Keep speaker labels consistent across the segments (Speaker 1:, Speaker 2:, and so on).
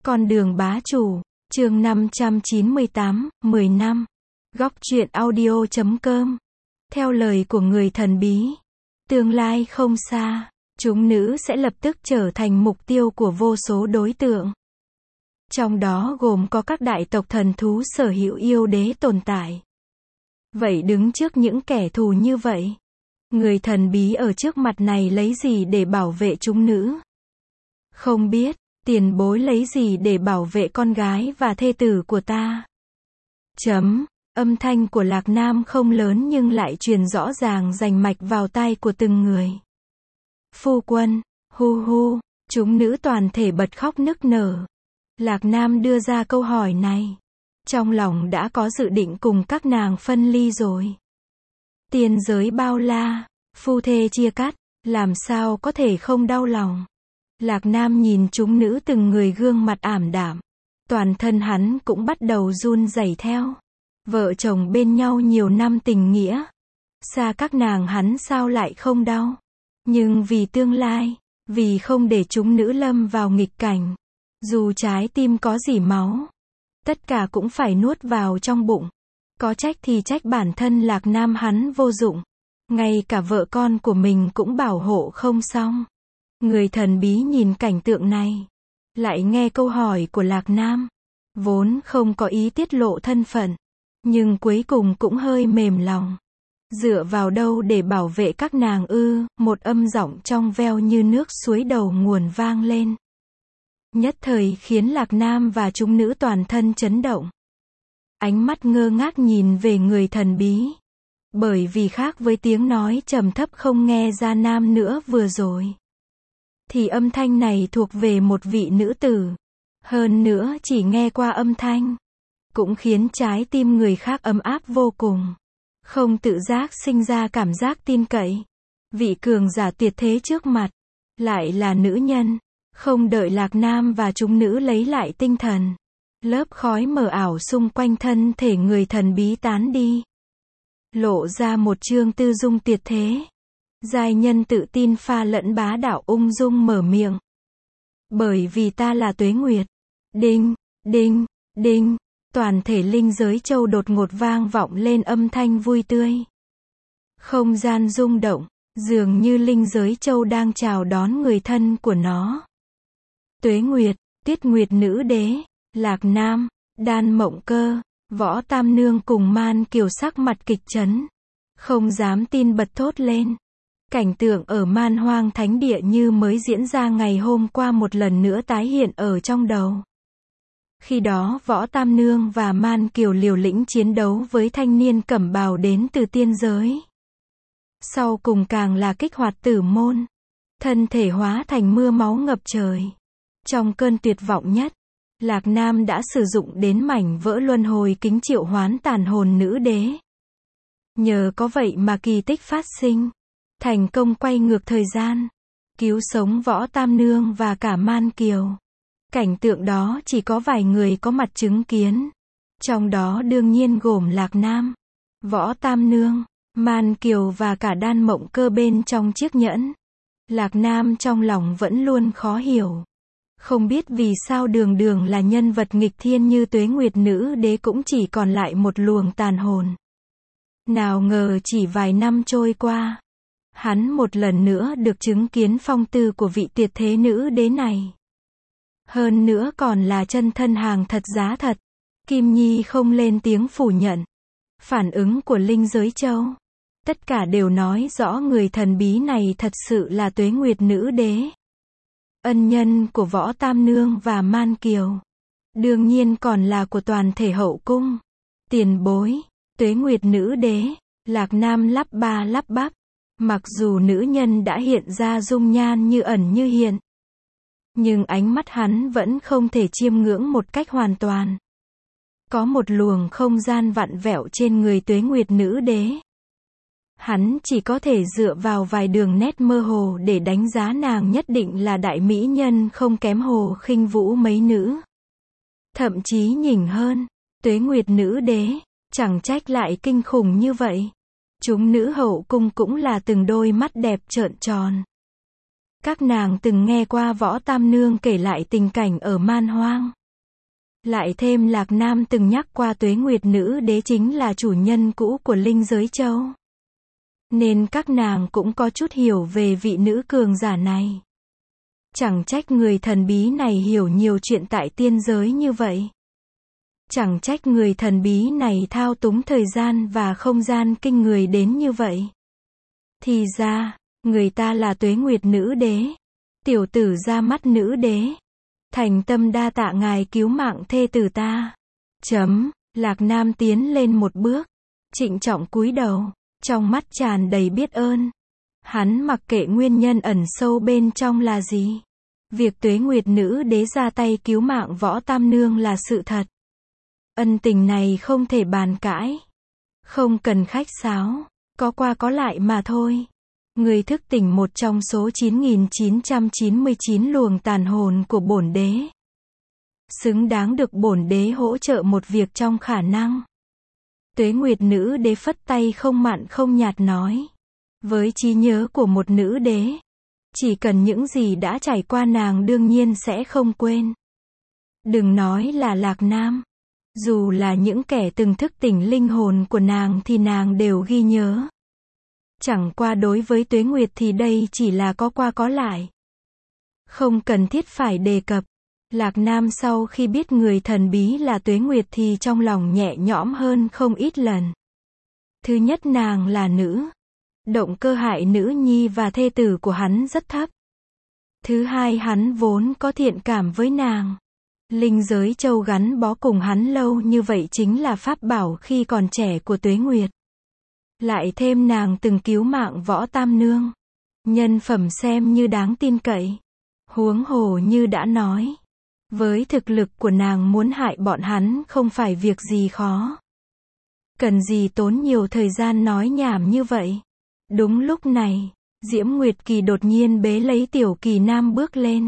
Speaker 1: Con đường bá chủ, chương 598, 10 năm. Góc truyện audio.com. Theo lời của người thần bí, tương lai không xa, chúng nữ sẽ lập tức trở thành mục tiêu của vô số đối tượng. Trong đó gồm có các đại tộc thần thú sở hữu yêu đế tồn tại. Vậy đứng trước những kẻ thù như vậy, người thần bí ở trước mặt này lấy gì để bảo vệ chúng nữ? Không biết, tiền bối lấy gì để bảo vệ con gái và thê tử của ta? Âm thanh của Lạc Nam không lớn nhưng lại truyền rõ ràng rành mạch vào tai của từng người. Phu quân, hu hu, chúng nữ toàn thể bật khóc nức nở. Lạc Nam đưa ra câu hỏi này. Trong lòng đã có dự định cùng các nàng phân ly rồi. Tiên giới bao la, phu thê chia cắt, làm sao có thể không đau lòng. Lạc Nam nhìn chúng nữ từng người gương mặt ảm đạm. Toàn thân hắn cũng bắt đầu run rẩy theo. Vợ chồng bên nhau nhiều năm tình nghĩa. Xa các nàng hắn sao lại không đau. Nhưng vì tương lai, vì không để chúng nữ lâm vào nghịch cảnh. Dù trái tim có dỉ máu, tất cả cũng phải nuốt vào trong bụng. Có trách thì trách bản thân Lạc Nam hắn vô dụng. Ngay cả vợ con của mình cũng bảo hộ không xong. Người thần bí nhìn cảnh tượng này, lại nghe câu hỏi của Lạc Nam. Vốn không có ý tiết lộ thân phận, nhưng cuối cùng cũng hơi mềm lòng. Dựa vào đâu để bảo vệ các nàng ư? Một âm giọng trong veo như nước suối đầu nguồn vang lên. Nhất thời khiến Lạc Nam và chúng nữ toàn thân chấn động. Ánh mắt ngơ ngác nhìn về người thần bí. Bởi vì khác với tiếng nói trầm thấp không nghe ra nam nữa vừa rồi, thì âm thanh này thuộc về một vị nữ tử. Hơn nữa chỉ nghe qua âm thanh, cũng khiến trái tim người khác ấm áp vô cùng. Không tự giác sinh ra cảm giác tin cậy. Vị cường giả tuyệt thế trước mặt, lại là nữ nhân. Không đợi Lạc Nam và chúng nữ lấy lại tinh thần, lớp khói mờ ảo xung quanh thân thể người thần bí tán đi. Lộ ra một trương tư dung tuyệt thế. Giai nhân tự tin pha lẫn bá đạo ung dung mở miệng. Bởi vì ta là Tuế Nguyệt. Đinh, đinh, đinh. Toàn thể linh giới châu đột ngột vang vọng lên âm thanh vui tươi. Không gian rung động, dường như linh giới châu đang chào đón người thân của nó. Tuế Nguyệt, Tuyết Nguyệt nữ đế, Lạc Nam, Đan Mộng Cơ, Võ Tam Nương cùng Man Kiều sắc mặt kịch chấn. Không dám tin bật thốt lên. Cảnh tượng ở Man Hoang Thánh Địa như mới diễn ra ngày hôm qua một lần nữa tái hiện ở trong đầu. Khi đó Võ Tam Nương và Man Kiều liều lĩnh chiến đấu với thanh niên cẩm bào đến từ tiên giới. Sau cùng càng là kích hoạt tử môn. Thân thể hóa thành mưa máu ngập trời. Trong cơn tuyệt vọng nhất, Lạc Nam đã sử dụng đến mảnh vỡ luân hồi kính triệu hoán tàn hồn nữ đế. Nhờ có vậy mà kỳ tích phát sinh. Thành công quay ngược thời gian. Cứu sống Võ Tam Nương và cả Man Kiều. Cảnh tượng đó chỉ có vài người có mặt chứng kiến. Trong đó đương nhiên gồm Lạc Nam, Võ Tam Nương, Man Kiều và cả Đan Mộng Cơ bên trong chiếc nhẫn. Lạc Nam trong lòng vẫn luôn khó hiểu. Không biết vì sao đường đường là nhân vật nghịch thiên như Tuế Nguyệt nữ đế cũng chỉ còn lại một luồng tàn hồn. Nào ngờ chỉ vài năm trôi qua, hắn một lần nữa được chứng kiến phong tư của vị tuyệt thế nữ đế này. Hơn nữa còn là chân thân hàng thật giá thật. Kim Nhi không lên tiếng phủ nhận. Phản ứng của linh giới châu, tất cả đều nói rõ người thần bí này thật sự là Tuế Nguyệt nữ đế. Ân nhân của Võ Tam Nương và Man Kiều. Đương nhiên còn là của toàn thể hậu cung. Tiền bối, Tuế Nguyệt nữ đế, Lạc Nam lắp ba lắp bắp. Mặc dù nữ nhân đã hiện ra dung nhan như ẩn như hiện, nhưng ánh mắt hắn vẫn không thể chiêm ngưỡng một cách hoàn toàn. Có một luồng không gian vặn vẹo trên người Tuế Nguyệt nữ đế. Hắn chỉ có thể dựa vào vài đường nét mơ hồ để đánh giá nàng nhất định là đại mỹ nhân không kém Hồ Khinh Vũ mấy nữ. Thậm chí nhỉnh hơn, Tuế Nguyệt nữ đế, chẳng trách lại kinh khủng như vậy. Chúng nữ hậu cung cũng là từng đôi mắt đẹp trợn tròn. Các nàng từng nghe qua Võ Tam Nương kể lại tình cảnh ở Man Hoang. Lại thêm Lạc Nam từng nhắc qua Tuế Nguyệt Nữ Đế chính là chủ nhân cũ của Linh Giới Châu. Nên các nàng cũng có chút hiểu về vị nữ cường giả này. Chẳng trách người thần bí này hiểu nhiều chuyện tại tiên giới như vậy. Chẳng trách người thần bí này thao túng thời gian và không gian kinh người đến như vậy. Thì ra, người ta là Tuế Nguyệt Nữ Đế. Tiểu tử ra mắt nữ đế. Thành tâm đa tạ ngài cứu mạng thê tử ta. Lạc Nam tiến lên một bước. Trịnh trọng cúi đầu. Trong mắt tràn đầy biết ơn. Hắn mặc kệ nguyên nhân ẩn sâu bên trong là gì. Việc Tuế Nguyệt Nữ Đế ra tay cứu mạng Võ Tam Nương là sự thật. Ân tình này không thể bàn cãi. Không cần khách sáo. Có qua có lại mà thôi. Người thức tỉnh một trong số 9.999 luồng tàn hồn của bổn đế. Xứng đáng được bổn đế hỗ trợ một việc trong khả năng. Tuế Nguyệt Nữ Đế phất tay không mặn không nhạt nói. Với trí nhớ của một nữ đế, chỉ cần những gì đã trải qua nàng đương nhiên sẽ không quên. Đừng nói là Lạc Nam. Dù là những kẻ từng thức tỉnh linh hồn của nàng thì nàng đều ghi nhớ. Chẳng qua đối với Tuế Nguyệt thì đây chỉ là có qua có lại. Không cần thiết phải đề cập. Lạc Nam sau khi biết người thần bí là Tuế Nguyệt thì trong lòng nhẹ nhõm hơn không ít lần. Thứ nhất, nàng là nữ. Động cơ hại nữ nhi và thê tử của hắn rất thấp. Thứ hai, hắn vốn có thiện cảm với nàng. Linh Giới Châu gắn bó cùng hắn lâu như vậy chính là pháp bảo khi còn trẻ của Tuế Nguyệt. Lại thêm nàng từng cứu mạng Võ Tam Nương. Nhân phẩm xem như đáng tin cậy. Huống hồ như đã nói. Với thực lực của nàng muốn hại bọn hắn không phải việc gì khó. Cần gì tốn nhiều thời gian nói nhảm như vậy. Đúng lúc này, Diễm Nguyệt Kỳ đột nhiên bế lấy Tiểu Kỳ Nam bước lên.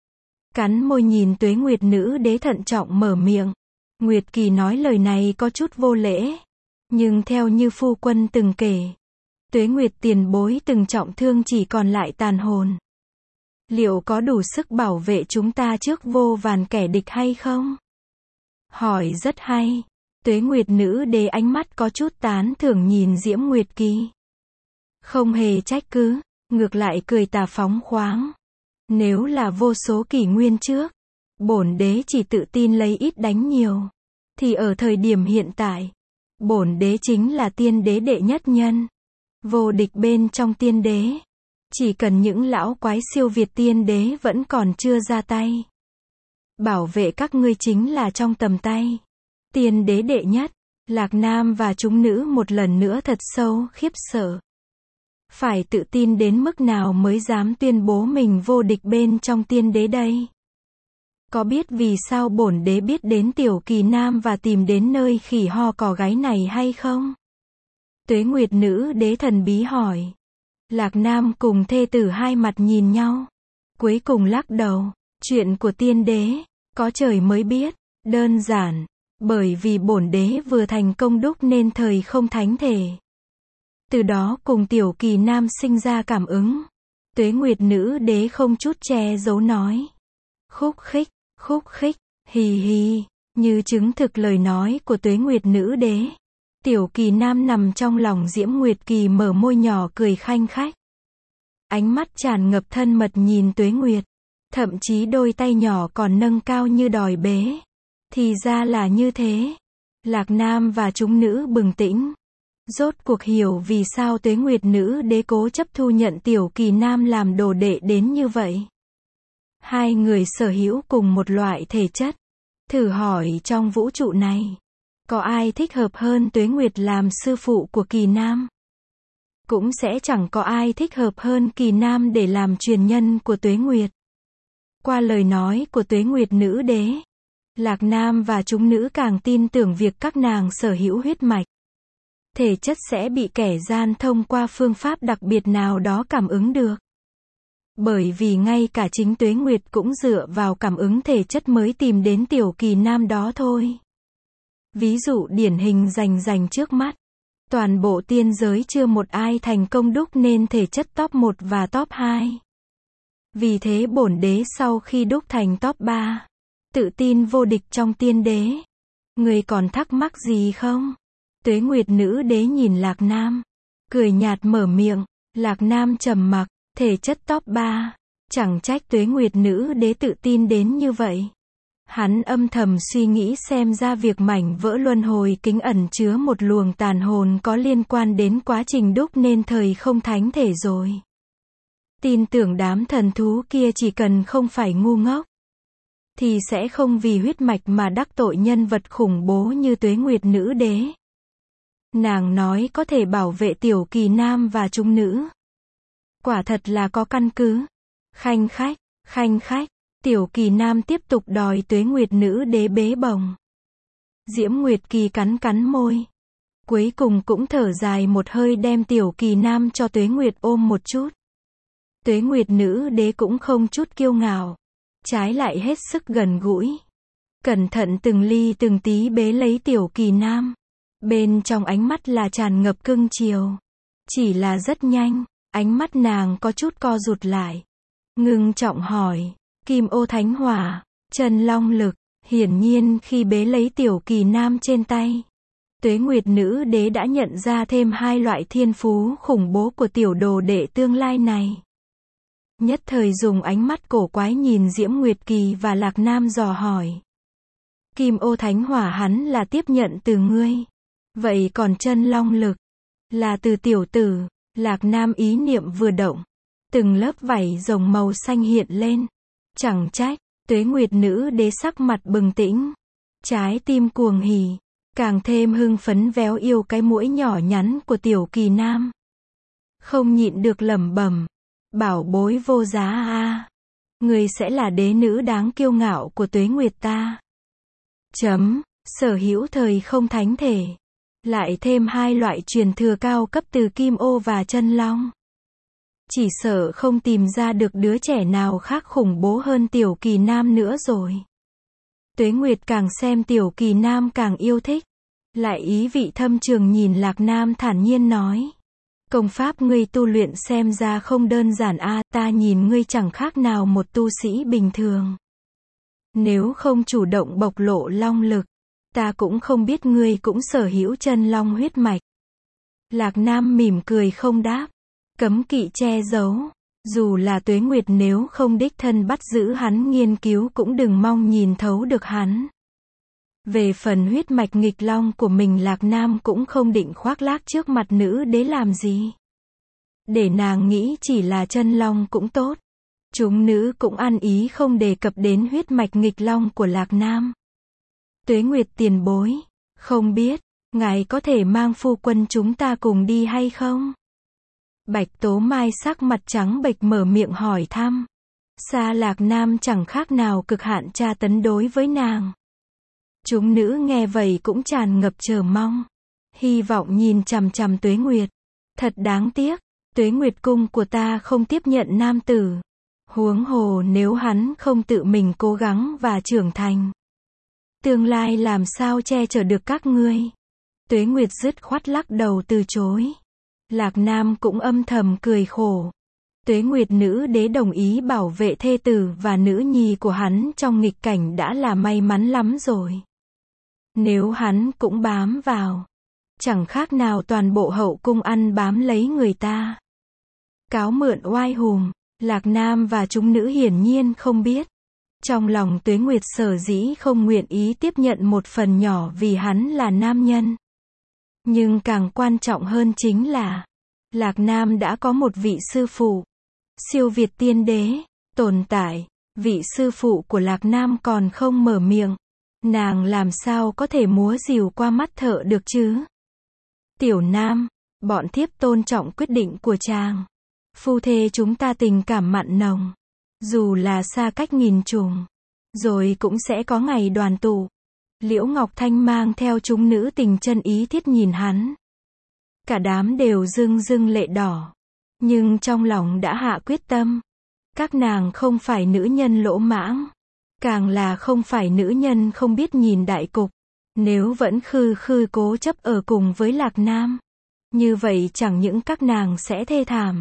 Speaker 1: Cắn môi nhìn Tuế Nguyệt Nữ Đế thận trọng mở miệng. Nguyệt Kỳ nói lời này có chút vô lễ. Nhưng theo như phu quân từng kể, Tuế Nguyệt tiền bối từng trọng thương chỉ còn lại tàn hồn. Liệu có đủ sức bảo vệ chúng ta trước vô vàn kẻ địch hay không? Hỏi rất hay. Tuế Nguyệt Nữ Đế ánh mắt có chút tán thưởng nhìn Diễm Nguyệt Kỳ. Không hề trách cứ, ngược lại cười tà phóng khoáng. Nếu là vô số kỷ nguyên trước, bổn đế chỉ tự tin lấy ít đánh nhiều. Thì ở thời điểm hiện tại, bổn đế chính là tiên đế đệ nhất nhân. Vô địch bên trong tiên đế. Chỉ cần những lão quái siêu việt tiên đế vẫn còn chưa ra tay. Bảo vệ các ngươi chính là trong tầm tay. Tiên đế đệ nhất. Lạc Nam và chúng nữ một lần nữa thật sâu khiếp sợ. Phải tự tin đến mức nào mới dám tuyên bố mình vô địch bên trong tiên đế đây? Có biết vì sao bổn đế biết đến Tiểu Kỳ Nam và tìm đến nơi khỉ ho cò gáy này hay không? Tuế Nguyệt Nữ Đế thần bí hỏi. Lạc Nam cùng thê tử hai mặt nhìn nhau. Cuối cùng lắc đầu. Chuyện của tiên đế, có trời mới biết. Đơn giản. Bởi vì bổn đế vừa thành công đúc nên thời không thánh thể. Từ đó cùng Tiểu Kỳ Nam sinh ra cảm ứng. Tuế Nguyệt Nữ Đế không chút che giấu nói. Khúc khích, hì hì. Như chứng thực lời nói của Tuế Nguyệt Nữ Đế. Tiểu Kỳ Nam nằm trong lòng Diễm Nguyệt Kỳ mở môi nhỏ cười khanh khách. Ánh mắt tràn ngập thân mật nhìn Tuế Nguyệt. Thậm chí đôi tay nhỏ còn nâng cao như đòi bế. Thì ra là như thế. Lạc Nam và chúng nữ bừng tỉnh. Rốt cuộc hiểu vì sao Tuế Nguyệt Nữ Đế cố chấp thu nhận Tiểu Kỳ Nam làm đồ đệ đến như vậy. Hai người sở hữu cùng một loại thể chất. Thử hỏi trong vũ trụ này, có ai thích hợp hơn Tuế Nguyệt làm sư phụ của Kỳ Nam? Cũng sẽ chẳng có ai thích hợp hơn Kỳ Nam để làm truyền nhân của Tuế Nguyệt. Qua lời nói của Tuế Nguyệt Nữ Đế, Lạc Nam và chúng nữ càng tin tưởng việc các nàng sở hữu huyết mạch. Thể chất sẽ bị kẻ gian thông qua phương pháp đặc biệt nào đó cảm ứng được. Bởi vì ngay cả chính Tuế Nguyệt cũng dựa vào cảm ứng thể chất mới tìm đến Tiểu Kỳ Nam đó thôi. Ví dụ điển hình rành trước mắt. Toàn bộ tiên giới chưa một ai thành công đúc nên thể chất top 1 và top 2. Vì thế bổn đế sau khi đúc thành top 3, tự tin vô địch trong tiên đế. Người còn thắc mắc gì không? Tuế Nguyệt nữ đế nhìn Lạc Nam, cười nhạt mở miệng. Lạc Nam trầm mặc, thể chất top 3. Chẳng trách Tuế Nguyệt nữ đế tự tin đến như vậy. Hắn âm thầm suy nghĩ xem ra việc mảnh vỡ luân hồi kính ẩn chứa một luồng tàn hồn có liên quan đến quá trình đúc nên thời không thánh thể rồi. Tin tưởng đám thần thú kia chỉ cần không phải ngu ngốc, thì sẽ không vì huyết mạch mà đắc tội nhân vật khủng bố như Tuế Nguyệt nữ đế. Nàng nói có thể bảo vệ Tiểu Kỳ Nam và chúng nữ. Quả thật là có căn cứ. Khanh khách, Tiểu Kỳ Nam tiếp tục đòi Tuế Nguyệt nữ đế bế bồng. Diễm Nguyệt Kỳ cắn môi. Cuối cùng cũng thở dài một hơi đem Tiểu Kỳ Nam cho Tuế Nguyệt ôm một chút. Tuế Nguyệt nữ đế cũng không chút kiêu ngạo, trái lại hết sức gần gũi. Cẩn thận từng ly từng tí bế lấy Tiểu Kỳ Nam. Bên trong ánh mắt là tràn ngập cưng chiều. Chỉ là rất nhanh, ánh mắt nàng có chút co rụt lại. Ngưng trọng hỏi, Kim Ô Thánh Hỏa, Chân Long Lực. Hiển nhiên khi bế lấy Tiểu Kỳ Nam trên tay, Tuế Nguyệt nữ đế đã nhận ra thêm hai loại thiên phú khủng bố của tiểu đồ đệ tương lai này. Nhất thời dùng ánh mắt cổ quái nhìn Diễm Nguyệt Kỳ và Lạc Nam dò hỏi. Kim Ô Thánh Hỏa hắn là tiếp nhận từ ngươi. Vậy còn Chân Long Lực? Là từ tiểu tử. Lạc Nam ý niệm vừa động, từng lớp vảy rồng màu xanh hiện lên. Chẳng trách, Tuế Nguyệt nữ đế sắc mặt bừng tỉnh. Trái tim cuồng hỉ, càng thêm hưng phấn véo yêu cái mũi nhỏ nhắn của Tiểu Kỳ Nam. Không nhịn được lẩm bẩm, bảo bối vô giá a, người sẽ là đế nữ đáng kiêu ngạo của Tuế Nguyệt ta. Sở hữu thời không thánh thể, lại thêm hai loại truyền thừa cao cấp từ Kim Ô và Chân Long. Chỉ sợ không tìm ra được đứa trẻ nào khác khủng bố hơn Tiểu Kỳ Nam nữa rồi. Tuế Nguyệt càng xem Tiểu Kỳ Nam càng yêu thích. Lại ý vị thâm trường nhìn Lạc Nam thản nhiên nói. Công pháp ngươi tu luyện xem ra không đơn giản a, ta nhìn ngươi chẳng khác nào một tu sĩ bình thường. Nếu không chủ động bộc lộ long lực, ta cũng không biết ngươi cũng sở hữu chân long huyết mạch. Lạc Nam mỉm cười không đáp. Cấm kỵ che giấu. Dù là Tuế Nguyệt nếu không đích thân bắt giữ hắn nghiên cứu cũng đừng mong nhìn thấu được hắn. Về phần huyết mạch nghịch long của mình Lạc Nam cũng không định khoác lác trước mặt nữ đế làm gì. Để nàng nghĩ chỉ là chân long cũng tốt. Chúng nữ cũng ăn ý không đề cập đến huyết mạch nghịch long của Lạc Nam. Tuế Nguyệt tiền bối, không biết, ngài có thể mang phu quân chúng ta cùng đi hay không? Bạch Tố Mai sắc mặt trắng bệch mở miệng hỏi thăm. Xa Lạc Nam chẳng khác nào cực hạn tra tấn đối với nàng. Chúng nữ nghe vậy cũng tràn ngập chờ mong. Hy vọng nhìn chằm chằm Tuế Nguyệt. Thật đáng tiếc, Tuế Nguyệt cung của ta không tiếp nhận nam tử. Huống hồ nếu hắn không tự mình cố gắng và trưởng thành, tương lai làm sao che chở được các ngươi. Tuế Nguyệt dứt khoát lắc đầu từ chối. Lạc Nam cũng âm thầm cười khổ. Tuế Nguyệt nữ đế đồng ý bảo vệ thê tử và nữ nhi của hắn trong nghịch cảnh đã là may mắn lắm rồi. Nếu hắn cũng bám vào, chẳng khác nào toàn bộ hậu cung ăn bám lấy người ta. Cáo mượn oai hùng, Lạc Nam và chúng nữ hiển nhiên không biết. Trong lòng Tuế Nguyệt sở dĩ không nguyện ý tiếp nhận một phần nhỏ vì hắn là nam nhân. Nhưng càng quan trọng hơn chính là, Lạc Nam đã có một vị sư phụ, siêu việt tiên đế, tồn tại. Vị sư phụ của Lạc Nam còn không mở miệng, nàng làm sao có thể múa rìu qua mắt thợ được chứ? Tiểu Nam, bọn thiếp tôn trọng quyết định của chàng. Phu thê chúng ta tình cảm mặn nồng, dù là xa cách nghìn trùng, rồi cũng sẽ có ngày đoàn tụ. Liễu Ngọc Thanh mang theo chúng nữ tình chân ý thiết nhìn hắn. Cả đám đều rưng rưng lệ đỏ, nhưng trong lòng đã hạ quyết tâm. Các nàng không phải nữ nhân lỗ mãng, càng là không phải nữ nhân không biết nhìn đại cục. Nếu vẫn khư cố chấp ở cùng với Lạc Nam, như vậy chẳng những các nàng sẽ thê thảm,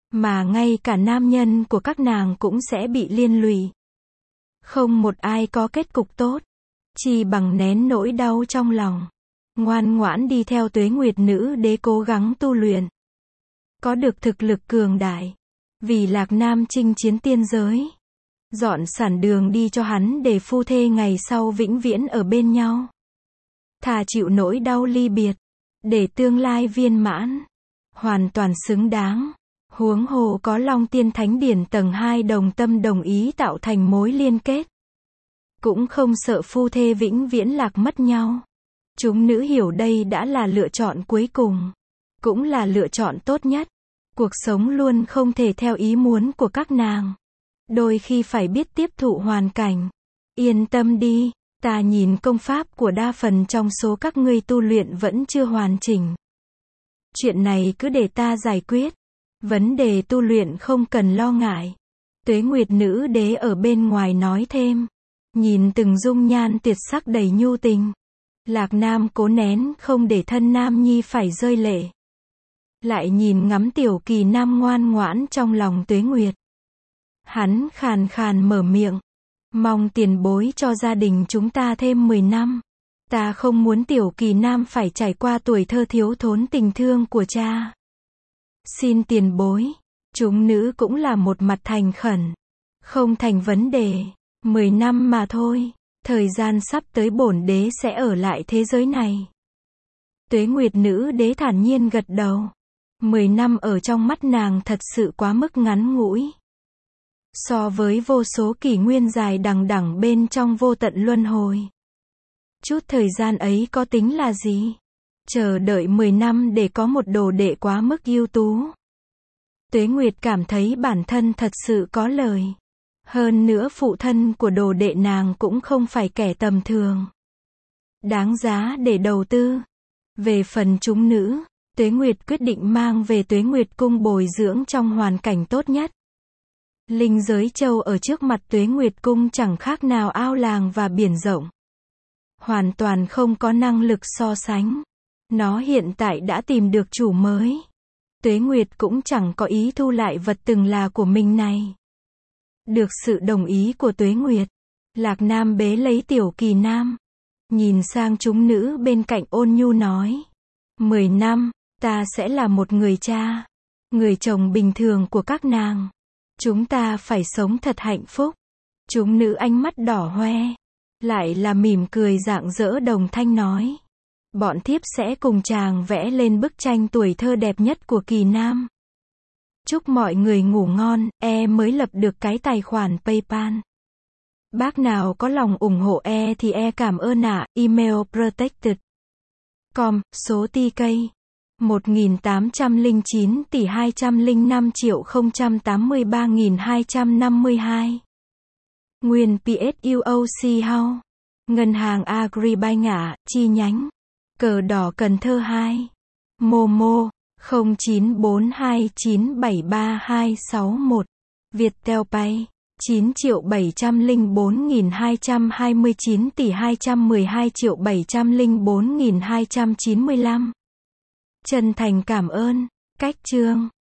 Speaker 1: Mà ngay cả nam nhân của các nàng cũng sẽ bị liên lụy. Không một ai có kết cục tốt. Chỉ bằng nén nỗi đau trong lòng. Ngoan ngoãn đi theo Tuế Nguyệt Nữ Đế cố gắng tu luyện. Có được thực lực cường đại. Vì Lạc Nam chinh chiến tiên giới. Dọn sẵn đường đi cho hắn để phu thê ngày sau vĩnh viễn ở bên nhau. Thà chịu nỗi đau ly biệt. Để tương lai viên mãn. Hoàn toàn xứng đáng. Huống hồ có Long Tiên Thánh Điển tầng 2 đồng tâm đồng ý tạo thành mối liên kết. Cũng không sợ phu thê vĩnh viễn lạc mất nhau. Chúng nữ hiểu đây đã là lựa chọn cuối cùng. Cũng là lựa chọn tốt nhất. Cuộc sống luôn không thể theo ý muốn của các nàng. Đôi khi phải biết tiếp thụ hoàn cảnh. Yên tâm đi, ta nhìn công pháp của đa phần trong số các ngươi tu luyện vẫn chưa hoàn chỉnh. Chuyện này cứ để ta giải quyết. Vấn đề tu luyện không cần lo ngại. Tuế Nguyệt Nữ Đế ở bên ngoài nói thêm. Nhìn từng dung nhan tuyệt sắc đầy nhu tình. Lạc Nam cố nén không để thân Nam Nhi phải rơi lệ. Lại nhìn ngắm Tiểu Kỳ Nam ngoan ngoãn trong lòng Tuế Nguyệt. Hắn khàn khàn mở miệng. Mong tiền bối cho gia đình chúng ta thêm 10 năm. Ta không muốn Tiểu Kỳ Nam phải trải qua tuổi thơ thiếu thốn tình thương của cha. Xin tiền bối. Chúng nữ cũng là một mặt thành khẩn. Không thành vấn đề. 10 năm mà thôi. Thời gian sắp tới bổn đế sẽ ở lại thế giới này. Tuế Nguyệt Nữ Đế thản nhiên gật đầu. 10 năm ở trong mắt nàng thật sự quá mức ngắn ngủi. So với vô số kỷ nguyên dài đằng đẵng bên trong vô tận luân hồi. Chút thời gian ấy có tính là gì? Chờ đợi 10 năm để có một đồ đệ quá mức ưu tú. Tuế Nguyệt cảm thấy bản thân thật sự có lời. Hơn nữa phụ thân của đồ đệ nàng cũng không phải kẻ tầm thường. Đáng giá để đầu tư. Về phần chúng nữ, Tuế Nguyệt quyết định mang về Tuế Nguyệt Cung bồi dưỡng trong hoàn cảnh tốt nhất. Linh giới châu ở trước mặt Tuế Nguyệt Cung chẳng khác nào ao làng và biển rộng. Hoàn toàn không có năng lực so sánh. Nó hiện tại đã tìm được chủ mới. Tuế Nguyệt cũng chẳng có ý thu lại vật từng là của mình này. Được sự đồng ý của Tuế Nguyệt, Lạc Nam bế lấy Tiểu Kỳ Nam. Nhìn sang chúng nữ bên cạnh ôn nhu nói. 10 năm, ta sẽ là một người cha. Người chồng bình thường của các nàng. Chúng ta phải sống thật hạnh phúc. Chúng nữ ánh mắt đỏ hoe. Lại là mỉm cười rạng rỡ đồng thanh nói. Bọn thiếp sẽ cùng chàng vẽ lên bức tranh tuổi thơ đẹp nhất của Kỳ Nam. Chúc mọi người ngủ ngon, mới lập được cái tài khoản PayPal. Bác nào có lòng ủng hộ thì cảm ơn ạ, email protected.com, số TK 1809 tỷ 205.083.252. Nguyên PSUOC House. Ngân hàng Agribank ạ, chi nhánh. Cờ đỏ Cần Thơ 2. Momo 0942973261. Viettel Pay 9.704.229 tỷ 212.704.295. Chân thành cảm ơn. Cách chương